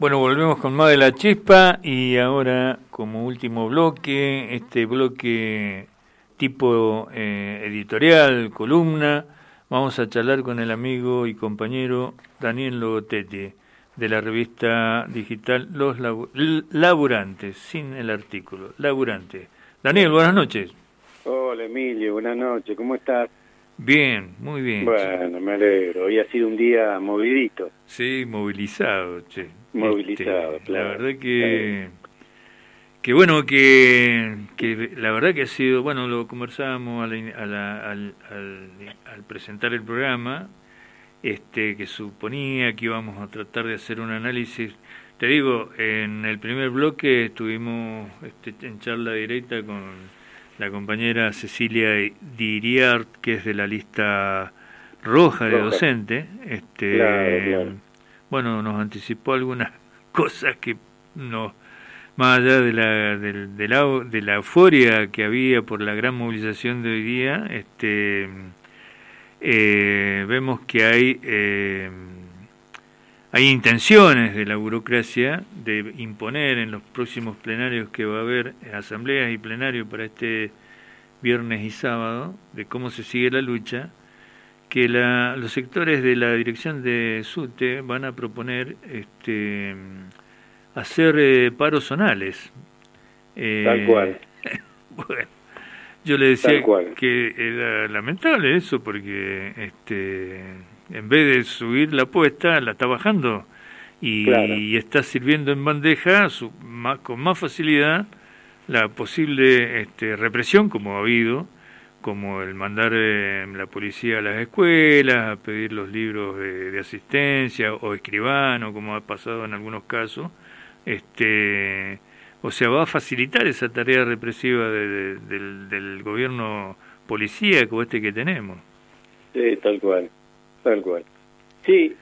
Bueno, volvemos con más de La Chispa y ahora como último bloque, este bloque tipo editorial, columna, vamos a charlar con el amigo y compañero Daniel Logotetti de la revista digital Los Laburantes, sin el artículo, Laburantes. Daniel, buenas noches. Hola Emilio, buenas noches, ¿cómo estás? Bien, muy bien. Bueno, me alegro, hoy ha sido un día movidito. Sí, movilizado, che. Movilizado, claro. La verdad que bueno, que la verdad que ha sido, bueno, lo conversábamos al presentar el programa, que suponía que íbamos a tratar de hacer un análisis. Te digo, en el primer bloque estuvimos en charla directa con la compañera Cecilia Diriart, que es de la lista roja de docente. Claro. Bueno, nos anticipó algunas cosas que no, más allá de la euforia que había por la gran movilización de hoy día, vemos que hay intenciones de la burocracia de imponer en los próximos plenarios que va a haber, asambleas y plenarios para este viernes y sábado, de cómo se sigue la lucha, que los sectores de la dirección de SUTE van a proponer hacer paros zonales. Tal cual. Bueno, yo le decía que era lamentable eso porque en vez de subir la apuesta la está bajando y está sirviendo en bandeja con más facilidad la posible represión como ha habido, como el mandar la policía a las escuelas, a pedir los libros de asistencia o escribano, como ha pasado en algunos casos. O sea, va a facilitar esa tarea represiva del gobierno policíaco que tenemos. Sí, tal cual. Sí,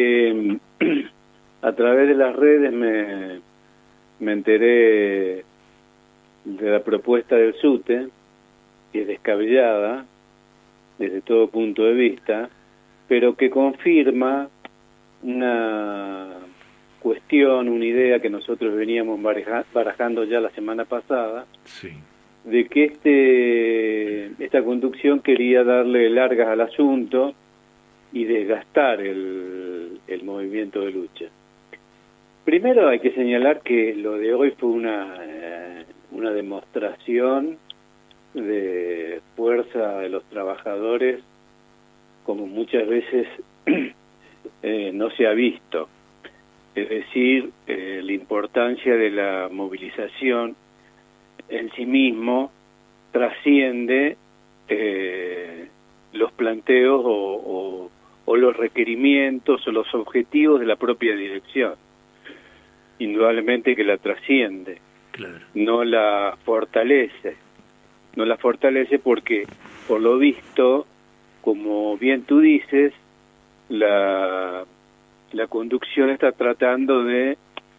a través de las redes me enteré de la propuesta del SUTE, que es descabellada desde todo punto de vista, pero que confirma una cuestión, una idea que nosotros veníamos barajando ya la semana pasada, sí, de que esta conducción quería darle largas al asunto y desgastar el movimiento de lucha. Primero hay que señalar que lo de hoy fue una demostración de fuerza de los trabajadores como muchas veces no se ha visto. Es decir, la importancia de la movilización en sí mismo trasciende los planteos o los requerimientos o los objetivos de la propia dirección. Indudablemente que la trasciende, claro. No la fortalece porque, por lo visto, como bien tú dices, la conducción está tratando de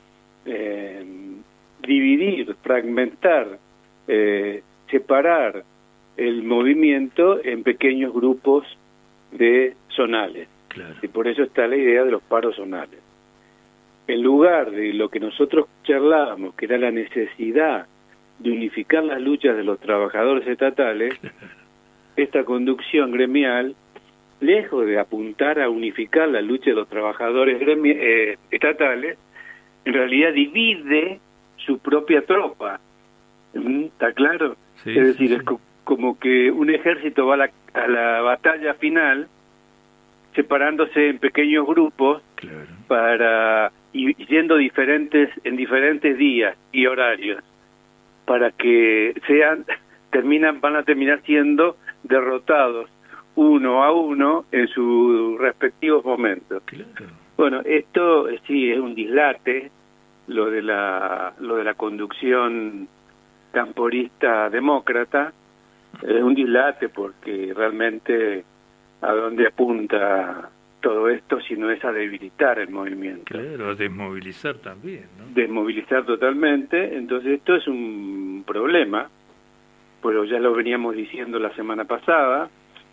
dividir, fragmentar, separar el movimiento en pequeños grupos de zonales. Claro. Y por eso está la idea de los paros zonales. En lugar de lo que nosotros charlábamos, que era la necesidad de unificar las luchas de los trabajadores estatales, esta conducción gremial, lejos de apuntar a unificar la lucha de los trabajadores estatales, en realidad divide su propia tropa. ¿Está claro? Sí, es decir, sí. Es como que un ejército va a la batalla final separándose en pequeños grupos, claro, y yendo en diferentes días y horarios, para que van a terminar siendo derrotados uno a uno en sus respectivos momentos. Claro. Bueno, esto sí es un dislate, lo de la conducción camporista demócrata, es un dislate porque realmente a dónde apunta todo esto si no es a debilitar el movimiento. Claro, a desmovilizar también, ¿no? Desmovilizar totalmente. Entonces esto es un problema, pero ya lo veníamos diciendo la semana pasada,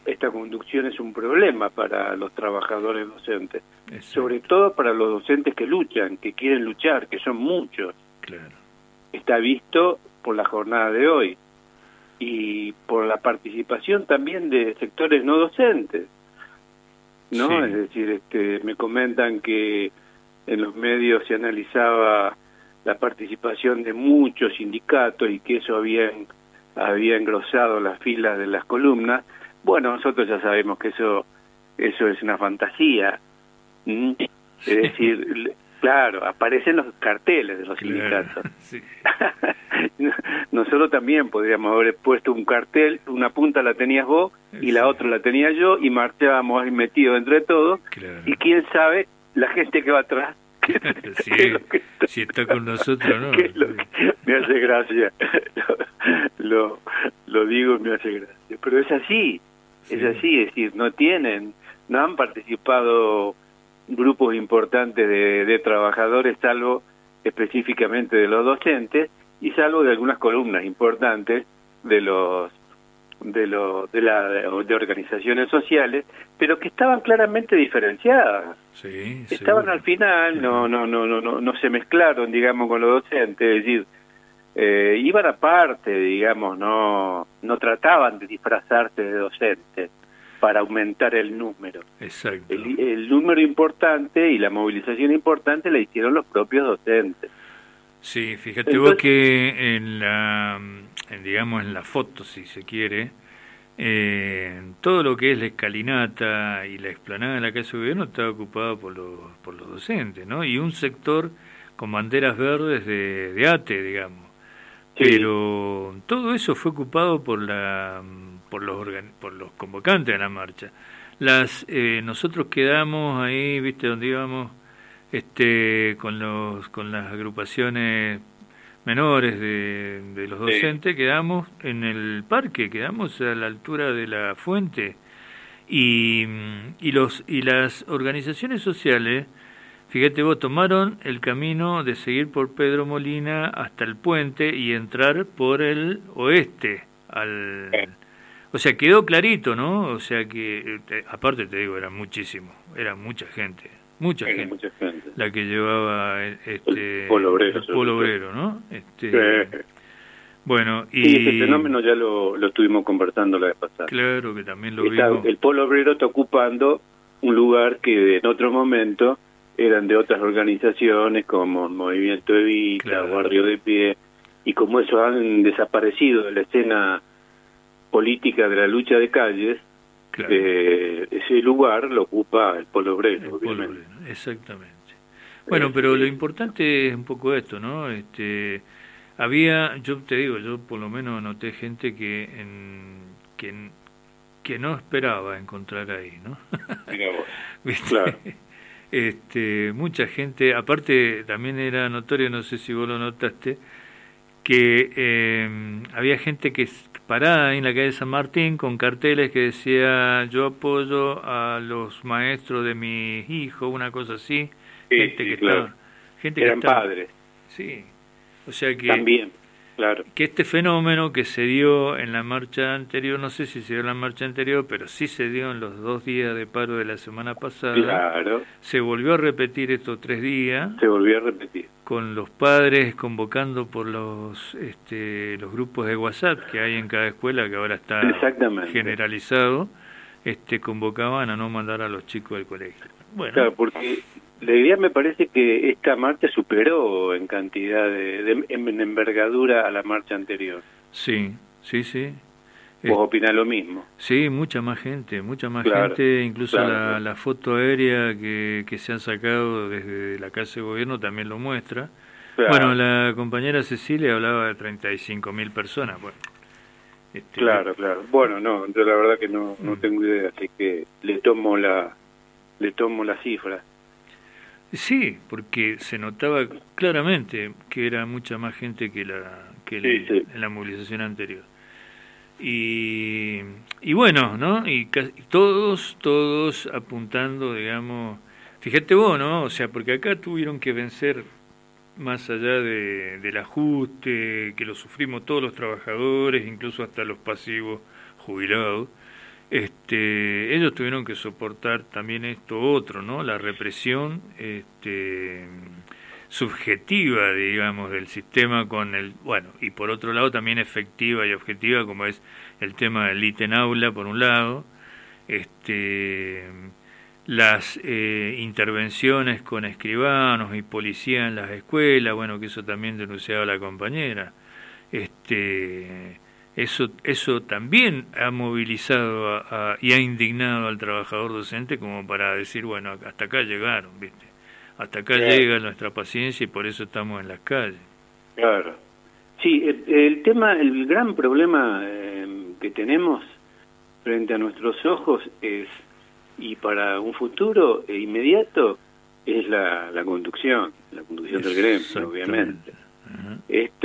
esta conducción es un problema para los trabajadores docentes, sobre todo para los docentes que luchan, que quieren luchar, que son muchos. Claro. Está visto por la jornada de hoy y por la participación también de sectores no docentes, ¿no? Sí. Es decir, me comentan que en los medios se analizaba la participación de muchos sindicatos y que eso había engrosado las filas de las columnas. Bueno, nosotros ya sabemos que eso es una fantasía. Es decir, claro, aparecen los carteles de los sindicatos. Sí. Nosotros también podríamos haber puesto un cartel, una punta la tenías vos y la otra la tenía yo, y marchábamos ahí metidos entre todos. Claro. Y quién sabe, la gente que va atrás, sí, si está con nosotros, ¿no? Me hace gracia. Lo digo y me hace gracia. Pero es así, es así, es decir, no han participado grupos importantes de trabajadores, salvo específicamente de los docentes y salvo de algunas columnas importantes de organizaciones sociales, pero que estaban claramente diferenciadas. Sí, estaban al final, no se mezclaron, digamos, con los docentes, es decir, iban aparte, digamos, no trataban de disfrazarse de docentes para aumentar el número. Exacto. El número importante y la movilización importante la hicieron los propios docentes. Sí, fíjate vos que en la foto, si se quiere, todo lo que es la escalinata y la explanada de la Casa de Gobierno estaba ocupado por los docentes, ¿no? Y un sector con banderas verdes de ATE, digamos. Sí. Pero todo eso fue ocupado por los convocantes de la marcha. Nosotros quedamos ahí, viste, donde íbamos, con las agrupaciones menores de los docentes, quedamos en el parque, quedamos a la altura de la fuente, y las organizaciones sociales, fíjate vos, tomaron el camino de seguir por Pedro Molina hasta el puente y entrar por el oeste o sea, quedó clarito, ¿no? O sea que, aparte te digo, era mucha gente la que llevaba el polo obrero, ¿no? Bueno, y ese fenómeno ya lo estuvimos conversando la vez pasada. Claro que también lo vimos. El polo obrero está ocupando un lugar que en otro momento eran de otras organizaciones como Movimiento Evita, Barrio de Pie, y como eso han desaparecido de la escena política de la lucha de calles, ese lugar lo ocupa el polo obrero. Exactamente. Bueno, pero lo importante es un poco esto, ¿no? Yo te digo, yo por lo menos noté gente que no esperaba encontrar ahí, ¿no? Mira vos. ¿Viste? Claro. Mucha gente, aparte también era notorio, no sé si vos lo notaste, que había gente que parada en la calle San Martín con carteles que decía yo apoyo a los maestros de mis hijos, una cosa así. Eran padres. Sí, o sea que también, claro, que este fenómeno que se dio en la marcha anterior, no sé si se dio en la marcha anterior, pero sí se dio en los 2 días de paro de la semana pasada. Claro. Se volvió a repetir estos 3 días. Se volvió a repetir. Con los padres convocando por los grupos de WhatsApp que hay en cada escuela, que ahora está generalizado, convocaban a no mandar a los chicos del colegio. Bueno. Claro, porque la idea me parece que esta marcha superó en cantidad en envergadura a la marcha anterior. Sí. ¿Vos opinás lo mismo? Sí, mucha más gente, incluso la foto aérea que se han sacado desde la Casa de Gobierno también lo muestra. Claro. Bueno, la compañera Cecilia hablaba de 35.000 personas. Bueno, Claro. Bueno, yo la verdad que no tengo idea, así que le tomo la cifra. Sí, porque se notaba claramente que era mucha más gente que en la movilización anterior. Y bueno, ¿no? Y todos apuntando, digamos, fíjate vos, ¿no? O sea, porque acá tuvieron que vencer, más allá del ajuste que lo sufrimos todos los trabajadores, incluso hasta los pasivos jubilados, ellos tuvieron que soportar también esto otro, ¿no? La represión subjetiva, digamos, del sistema con el, bueno, y por otro lado también efectiva y objetiva, como es el tema del ítem aula, por un lado, las intervenciones con escribanos y policía en las escuelas, bueno, que eso también denunciaba la compañera, eso también ha movilizado y ha indignado al trabajador docente como para decir, bueno, hasta acá llegaron, ¿viste? Hasta acá llega nuestra paciencia y por eso estamos en las calles. Claro. Sí, el gran problema que tenemos frente a nuestros ojos es, y para un futuro inmediato, es la conducción del gremio, obviamente. Uh-huh.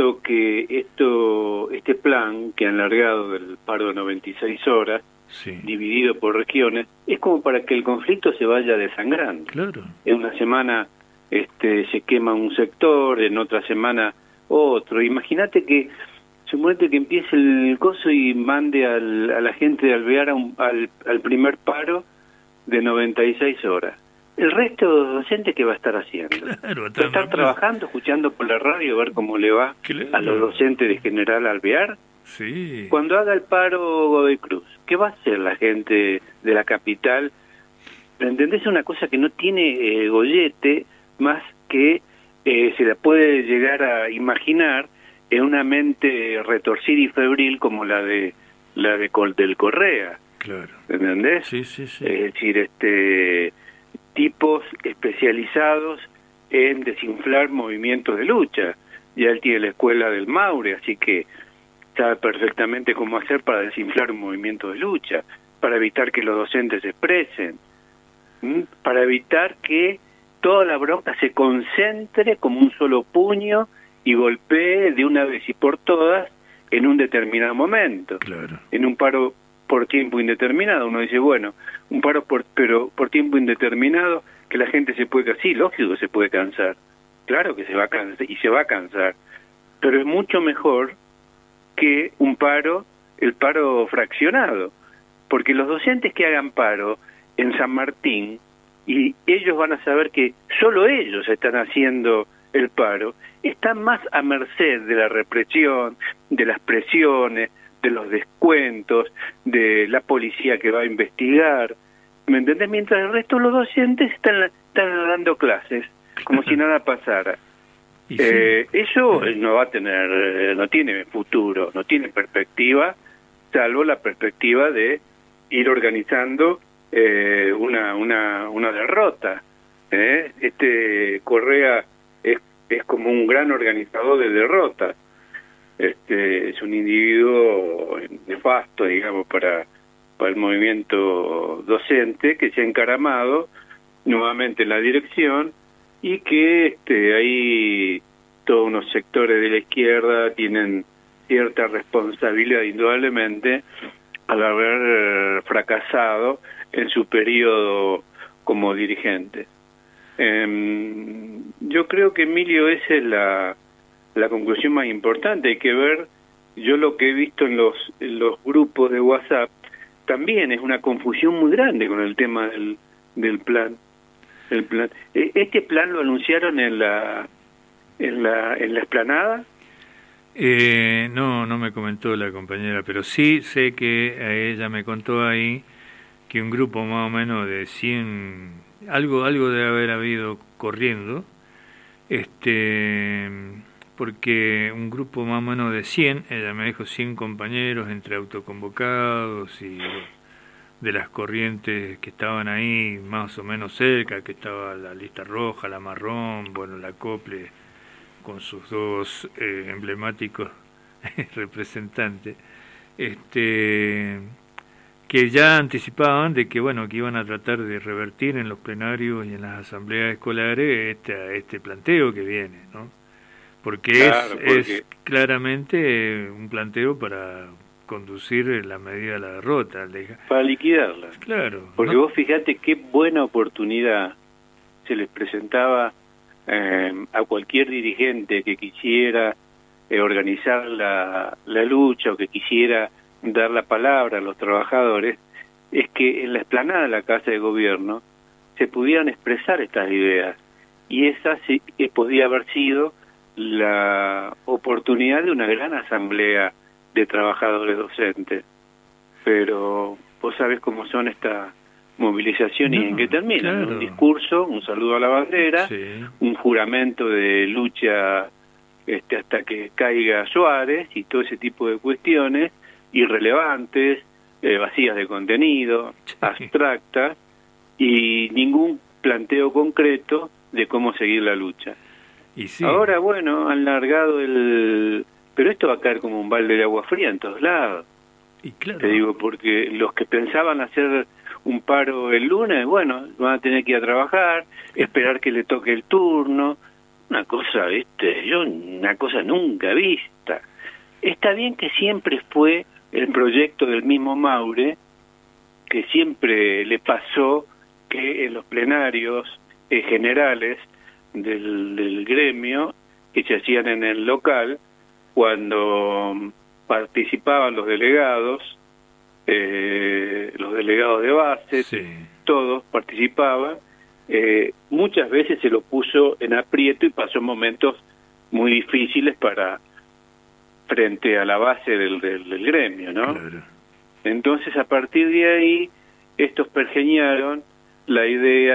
Este plan que han largado del paro de 96 horas, sí, dividido por regiones, es como para que el conflicto se vaya desangrando. Claro. En una semana se quema un sector, en otra semana otro. Imagínate que suponete que empiece el coso y mande a la gente de Alvear al primer paro de 96 horas. El resto docente, ¿qué va a estar haciendo? Claro, va a estar trabajando, escuchando por la radio, ver cómo le va a los docentes de General Alvear. Sí. Cuando haga el paro Godoy Cruz, ¿qué va a hacer la gente de la capital? ¿Entendés? Una cosa que no tiene gollete, más que se la puede llegar a imaginar en una mente retorcida y febril como la del Correa. Claro. ¿Entendés? Sí, sí, sí. Es decir, tipos especializados en desinflar movimientos de lucha. Ya él tiene la escuela del Maure, así que sabe perfectamente cómo hacer para desinflar un movimiento de lucha, para evitar que los docentes se expresen, para evitar que toda la bronca se concentre como un solo puño y golpee de una vez y por todas en un determinado momento. Claro. En un paro por tiempo indeterminado. Uno dice, bueno, un paro pero por tiempo indeterminado, que la gente se puede, sí, lógico, se puede cansar. Claro que se va a cansar, y se va a cansar. Pero es mucho mejor que el paro fraccionado. Porque los docentes que hagan paro en San Martín, y ellos van a saber que solo ellos están haciendo el paro, están más a merced de la represión, de las presiones, de los descuentos, de la policía que va a investigar, ¿me entendés? Mientras el resto de los docentes están dando clases, como si nada pasara. Eso no va a tener, no tiene futuro, no tiene perspectiva, salvo la perspectiva de ir organizando una derrota. Correa es como un gran organizador de derrotas. Es un individuo nefasto, digamos, para el movimiento docente, que se ha encaramado nuevamente en la dirección, y que ahí todos unos sectores de la izquierda tienen cierta responsabilidad, indudablemente, al haber fracasado en su periodo como dirigente. Yo creo que, Emilio, esa es la conclusión más importante. Hay que ver, yo lo que he visto en los grupos de WhatsApp, también es una confusión muy grande con el tema del plan. El plan. ¿Este plan lo anunciaron en la explanada? No me comentó la compañera, pero sí sé que ella me contó ahí que un grupo más o menos de 100, algo debe haber habido corriendo, porque un grupo más o menos de 100, ella me dijo 100 compañeros entre autoconvocados y de las corrientes que estaban ahí más o menos cerca, que estaba la lista roja, la marrón, bueno, la Acople con sus dos emblemáticos representantes, que ya anticipaban de que bueno, que iban a tratar de revertir en los plenarios y en las asambleas escolares este planteo que viene, ¿no? Porque, claro, es claramente un planteo para conducir la medida de la derrota. Para liquidarla. Claro. Porque vos fijate qué buena oportunidad se les presentaba a cualquier dirigente que quisiera organizar la lucha, o que quisiera dar la palabra a los trabajadores, es que en la explanada de la Casa de Gobierno se pudieran expresar estas ideas, y esa sí podía haber sido la oportunidad de una gran asamblea de trabajadores docentes. Pero vos sabés cómo son estas movilizaciones y en qué terminan. Claro. Un discurso, un saludo a la bandera, sí, un juramento de lucha hasta que caiga Suárez y todo ese tipo de cuestiones irrelevantes, vacías de contenido, abstractas, y ningún planteo concreto de cómo seguir la lucha. Y sí. Ahora, bueno, han largado pero esto va a caer como un balde de agua fría en todos lados. Y claro. Te digo, porque los que pensaban hacer un paro el lunes, bueno, van a tener que ir a trabajar, esperar que le toque el turno. Una cosa, una cosa nunca vista. Está bien que siempre fue el proyecto del mismo Maure, que siempre le pasó que en los plenarios generales del gremio, que se hacían en el local, cuando participaban los delegados de base, sí, todos participaban, muchas veces se lo puso en aprieto y pasó momentos muy difíciles frente a la base del gremio, ¿no? claro. Entonces, a partir de ahí, estos pergeñaron la idea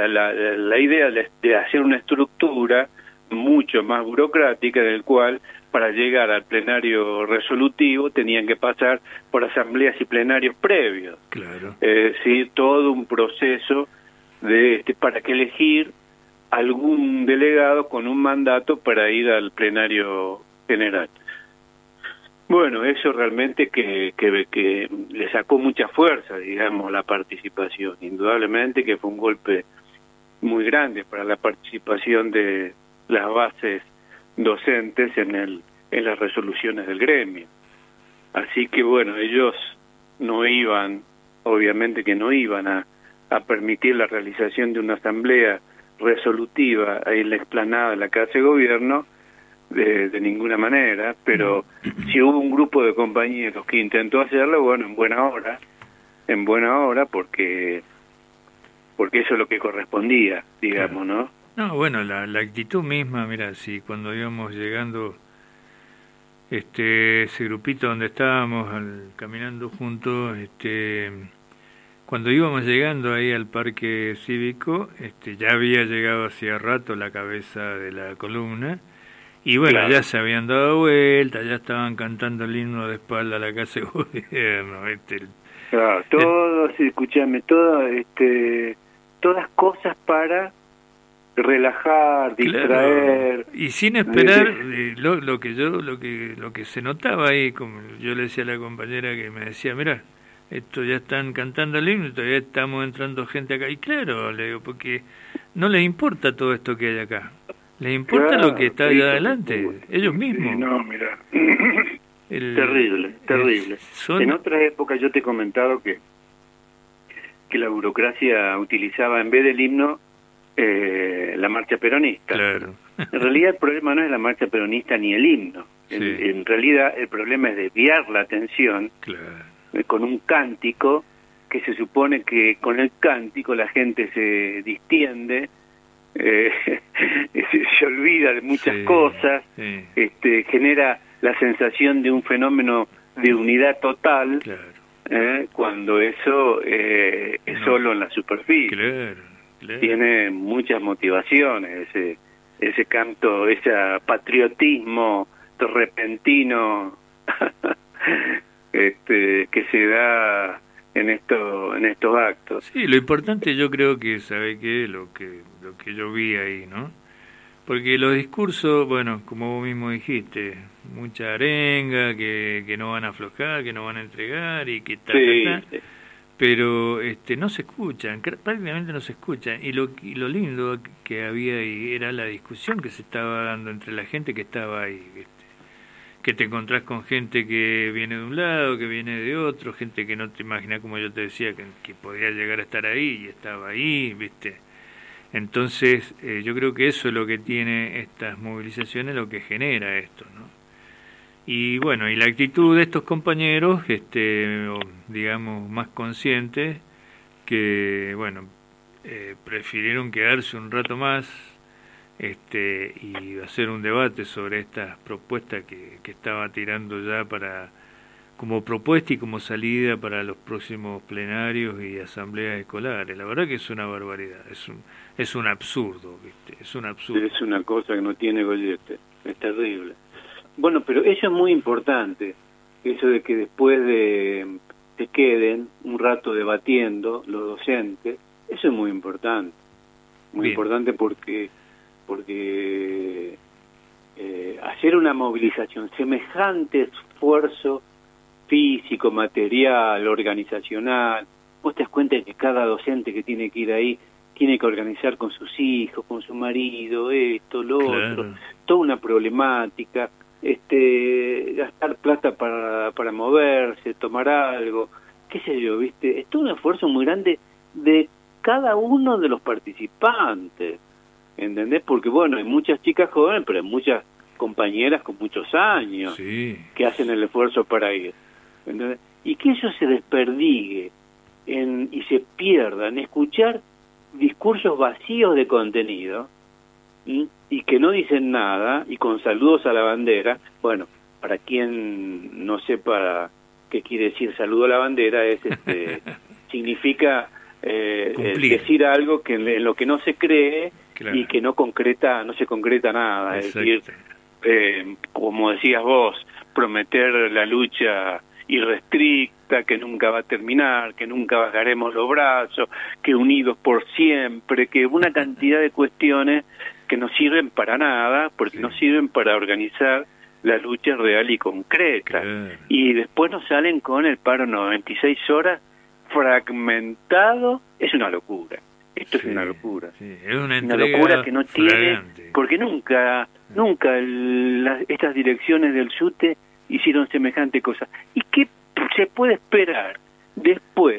de hacer una estructura mucho más burocrática, en el cual para llegar al plenario resolutivo tenían que pasar por asambleas y plenarios previos. Claro. Es decir, todo un proceso para que elegir algún delegado con un mandato para ir al plenario general. Bueno, eso realmente que le sacó mucha fuerza, digamos, la participación. Indudablemente que fue un golpe muy grande para la participación de las bases docentes en las resoluciones del gremio. Así que bueno, ellos obviamente que no iban a permitir la realización de una asamblea resolutiva ahí en la explanada de la Casa de Gobierno, de ninguna manera, pero si hubo un grupo de compañeros que intentó hacerlo, bueno, en buena hora, porque eso es lo que correspondía, digamos, claro. No, bueno, la actitud misma, mira, si cuando íbamos llegando, ese grupito donde estábamos caminando juntos, cuando íbamos llegando ahí al parque cívico, ya había llegado hacía rato la cabeza de la columna. Y bueno, claro, ya se habían dado vuelta, ya estaban cantando el himno de espalda a la Casa de Gobierno. Claro, escúchame, todas cosas para relajar, distraer. Claro. Y sin esperar lo que se notaba ahí, como yo le decía a la compañera que me decía, mira, esto ya están cantando el himno y todavía estamos entrando gente acá. Y claro, le digo, porque no les importa todo esto que hay acá. Les importa, claro, lo que está allá adelante, ellos mismos. Sí, no, mira, terrible. En otras épocas yo te he comentado que la burocracia utilizaba en vez del himno la marcha peronista. Claro. En realidad el problema no es la marcha peronista ni el himno. Sí. En realidad el problema es desviar la atención, claro, con un cántico que se supone que con el cántico la gente se distiende, se olvida de muchas cosas, genera la sensación de un fenómeno de unidad total, claro, cuando eso es solo en la superficie. Claro. Tiene muchas motivaciones ese canto, ese patriotismo repentino que se da en estos actos. Sí, lo importante yo creo que, ¿sabe qué? Lo que yo vi ahí, ¿no? Porque los discursos, bueno, como vos mismo dijiste, mucha arenga, que no van a aflojar, que no van a entregar y que tal, sí. Pero no se escuchan, prácticamente no se escuchan. Y lo lindo que había ahí era la discusión que se estaba dando entre la gente que estaba ahí, ¿viste? Que te encontrás con gente que viene de un lado, que viene de otro, gente que no te imaginas, como yo te decía, que podía llegar a estar ahí y estaba ahí, ¿viste? Entonces, yo creo que eso es lo que tiene estas movilizaciones, lo que genera esto, ¿no? Y bueno, y la actitud de estos compañeros, digamos, más conscientes, que bueno, prefirieron quedarse un rato más y hacer un debate sobre estas propuestas que estaba tirando ya para como propuesta y como salida para los próximos plenarios y asambleas escolares. La verdad que es una barbaridad, es un absurdo, ¿viste? Es un absurdo. Es una cosa que no tiene gollete, es terrible. Bueno, pero eso es muy importante, eso de que después de se queden un rato debatiendo los docentes, eso es muy importante. Muy importante porque hacer una movilización, semejante esfuerzo físico, material, organizacional, vos te das cuenta de que cada docente que tiene que ir ahí tiene que organizar con sus hijos, con su marido, esto, lo otro, toda una problemática, gastar plata para moverse, tomar algo, qué sé yo, ¿viste? Es todo un esfuerzo muy grande de cada uno de los participantes, ¿entendés? Porque, bueno, hay muchas chicas jóvenes, pero hay muchas compañeras con muchos años que hacen el esfuerzo para ir, ¿entendés? Y que eso se desperdigue y se pierda en escuchar discursos vacíos de contenido y que no dicen nada y con saludos a la bandera. Bueno, para quien no sepa qué quiere decir saludo a la bandera, es significa decir algo que en lo que no se cree y que no se concreta nada. Es decir, como decías vos, prometer la lucha irrestricta, que nunca va a terminar, que nunca bajaremos los brazos, que unidos por siempre, que una cantidad de cuestiones que no sirven para nada, porque no sirven para organizar la lucha real y concreta. Y después nos salen con el paro 96 horas fragmentado. Es una locura. Esto es una locura. Es una locura que no tiene, porque nunca estas direcciones del SUTE hicieron semejante cosa. ¿Y qué se puede esperar después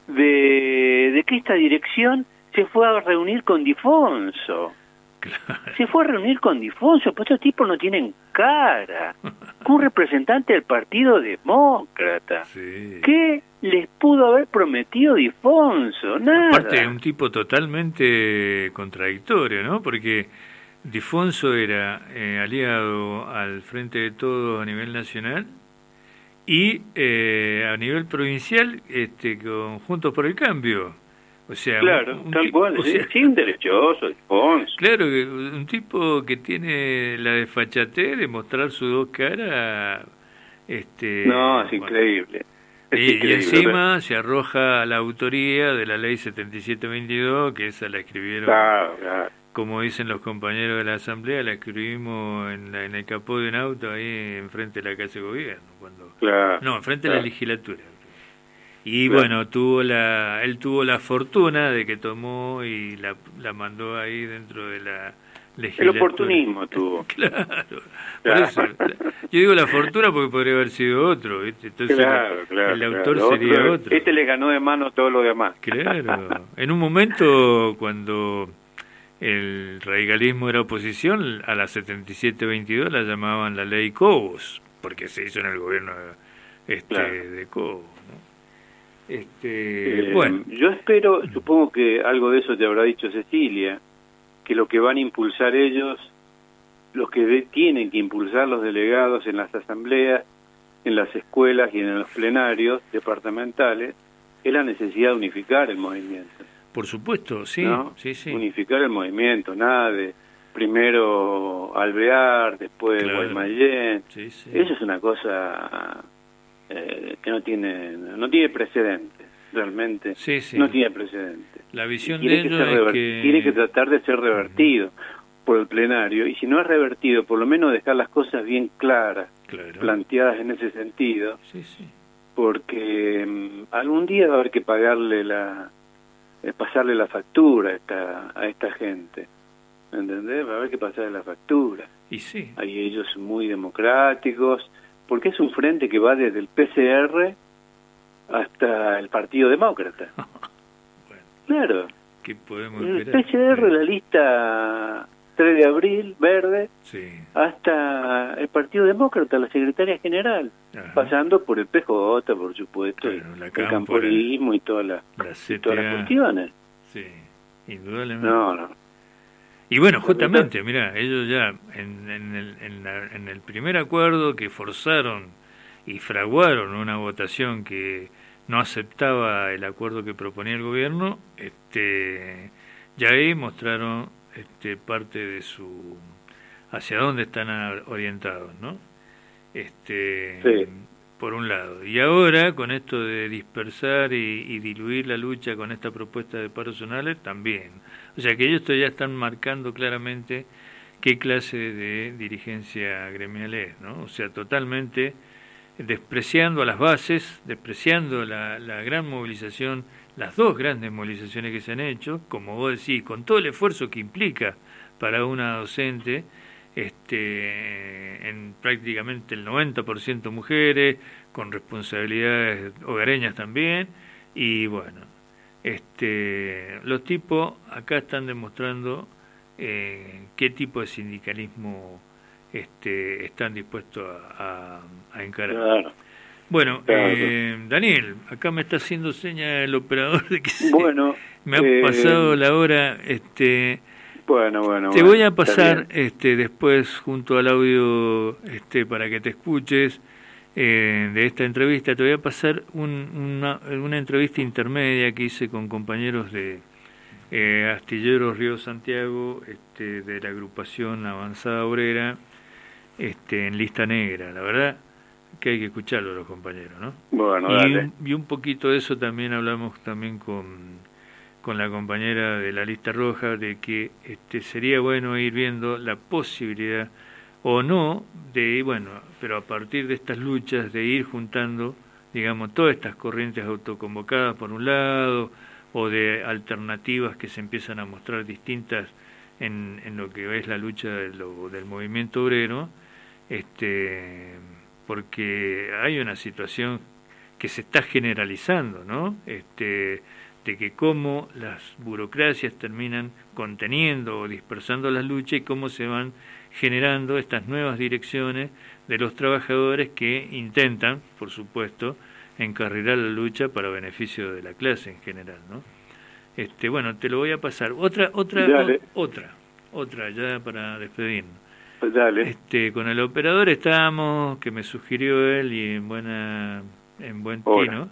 de que esta dirección se fue a reunir con Difonso? Se fue a reunir con Difonso, pues estos tipos no tienen cara. Un representante del Partido Demócrata. ¿Qué les pudo haber prometido Difonso? Nada. Aparte, un tipo totalmente contradictorio, ¿no? Porque Difonso era aliado al Frente de Todos a nivel nacional y a nivel provincial con Juntos por el Cambio. O sea, claro, tal cual, un derechoso, Difonso. Claro, un tipo que tiene la desfachatez de mostrar sus dos caras. No, es increíble. Y encima se arroja a la autoría de la ley 7722, que esa la escribieron, como dicen los compañeros de la asamblea, la escribimos en el capó de un auto ahí enfrente de la casa de gobierno, enfrente de la legislatura. Y bueno, él tuvo la fortuna de que tomó y la mandó ahí dentro de la legislatura. El oportunismo tuvo. Claro. Por eso, yo digo la fortuna porque podría haber sido otro, ¿viste? Entonces el autor sería otro. Le ganó de mano todo lo demás. Claro. En un momento cuando el radicalismo era oposición, a la 7722 la llamaban la ley Cobos, porque se hizo en el gobierno de Cobos, ¿no? Bueno, yo espero, supongo que algo de eso te habrá dicho Cecilia, que lo que van a impulsar ellos, los que tienen que impulsar los delegados en las asambleas, en las escuelas y en los plenarios departamentales, es la necesidad de unificar el movimiento. Por supuesto, sí, ¿no? Sí. Unificar el movimiento, nada de primero Alvear, después Guaymallén. Eso es una cosa que no tiene precedentes, realmente. No tiene precedentes. La visión de ellos tiene que tratar de ser revertido por el plenario, y si no es revertido, por lo menos dejar las cosas bien claras, planteadas en ese sentido, porque algún día va a haber que pasarle la factura a esta gente, ¿entendés? Va a haber que pasarle la factura. Hay ellos muy democráticos, porque es un frente que va desde el PCR hasta el Partido Demócrata. Claro. ¿Qué podemos el esperar? PCR, la lista 3 de abril, Verde, sí, hasta el Partido Demócrata, la secretaria general, ajá, pasando por el PJ, por supuesto, claro, la el Cámpora, camporismo y todas la las CTA, cuestiones. sí, indudablemente. No. Y bueno, justamente, mira, ellos ya en el primer acuerdo que forzaron y fraguaron una votación que no aceptaba el acuerdo que proponía el gobierno, ya ahí mostraron parte de su hacia dónde están orientados, ¿no? Sí. Por un lado. Y ahora, con esto de dispersar y diluir la lucha con esta propuesta de paros zonales, también. O sea que ellos ya están marcando claramente qué clase de dirigencia gremial es, ¿no? O sea, totalmente despreciando a las bases, despreciando la gran movilización, las dos grandes movilizaciones que se han hecho, como vos decís, con todo el esfuerzo que implica para una docente, en prácticamente el 90% mujeres, con responsabilidades hogareñas también, y bueno, los tipos acá están demostrando qué tipo de sindicalismo están dispuestos a encarar. Claro. Bueno, Claro. Daniel, acá me está haciendo seña el operador de que Bueno, me ha pasado la hora. Bueno. Te voy a pasar después junto al audio para que te escuches de esta entrevista. Te voy a pasar una entrevista intermedia que hice con compañeros de Astilleros Río Santiago, de la agrupación Avanzada Obrera, en lista negra. La verdad que hay que escucharlo los compañeros, ¿no? Bueno, dale. Y un poquito de eso también hablamos también con la compañera de la lista roja, de que sería bueno ir viendo la posibilidad o no de, bueno, pero a partir de estas luchas de ir juntando, digamos, todas estas corrientes autoconvocadas por un lado, o de alternativas que se empiezan a mostrar distintas en lo que es la lucha del movimiento obrero, porque hay una situación que se está generalizando, ¿no? De que cómo las burocracias terminan conteniendo o dispersando las luchas y cómo se van generando estas nuevas direcciones de los trabajadores que intentan, por supuesto, encarrilar la lucha para beneficio de la clase en general, ¿no? Bueno, te lo voy a pasar. Otra ya para despedirnos. Pues dale. Con el operador estábamos, que me sugirió él y en buen tino,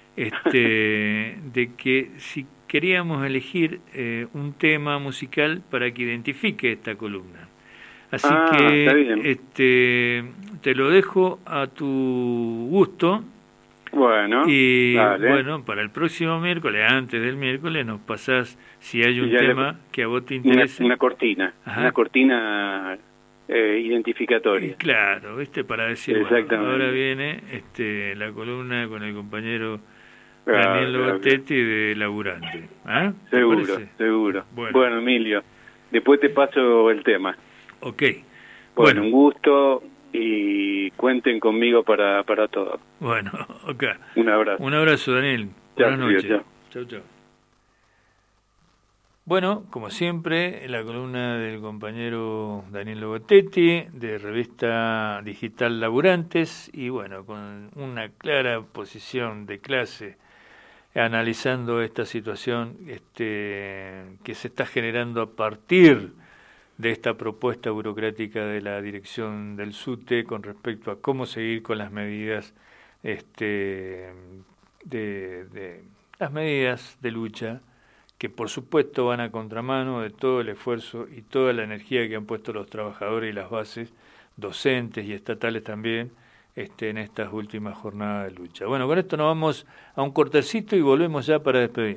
de que si queríamos elegir un tema musical para que identifique esta columna. Así que te lo dejo a tu gusto. Bueno, y dale. Bueno, para el próximo miércoles, antes del miércoles, nos pasás si hay un tema que a vos te interese. Una cortina, ajá, una cortina identificatoria. Claro, para decir, bueno, ahora viene la columna con el compañero Daniel Lobatetti de Laburante. ¿Ah? Seguro. Bueno, Emilio, después te paso el tema. Ok. Bueno, un gusto y cuenten conmigo para todo. Bueno, ok. Un abrazo. Un abrazo, Daniel. Buenas noches. Chau. Bueno, como siempre, la columna del compañero Daniel Lobatetti, de revista digital Laburantes, y bueno, con una clara posición de clase, analizando esta situación que se está generando a partir de esta propuesta burocrática de la dirección del SUTE con respecto a cómo seguir con las medidas las medidas de lucha, que por supuesto van a contramano de todo el esfuerzo y toda la energía que han puesto los trabajadores y las bases, docentes y estatales también, en estas últimas jornadas de lucha. Bueno, con esto nos vamos a un cortecito y volvemos ya para despedir.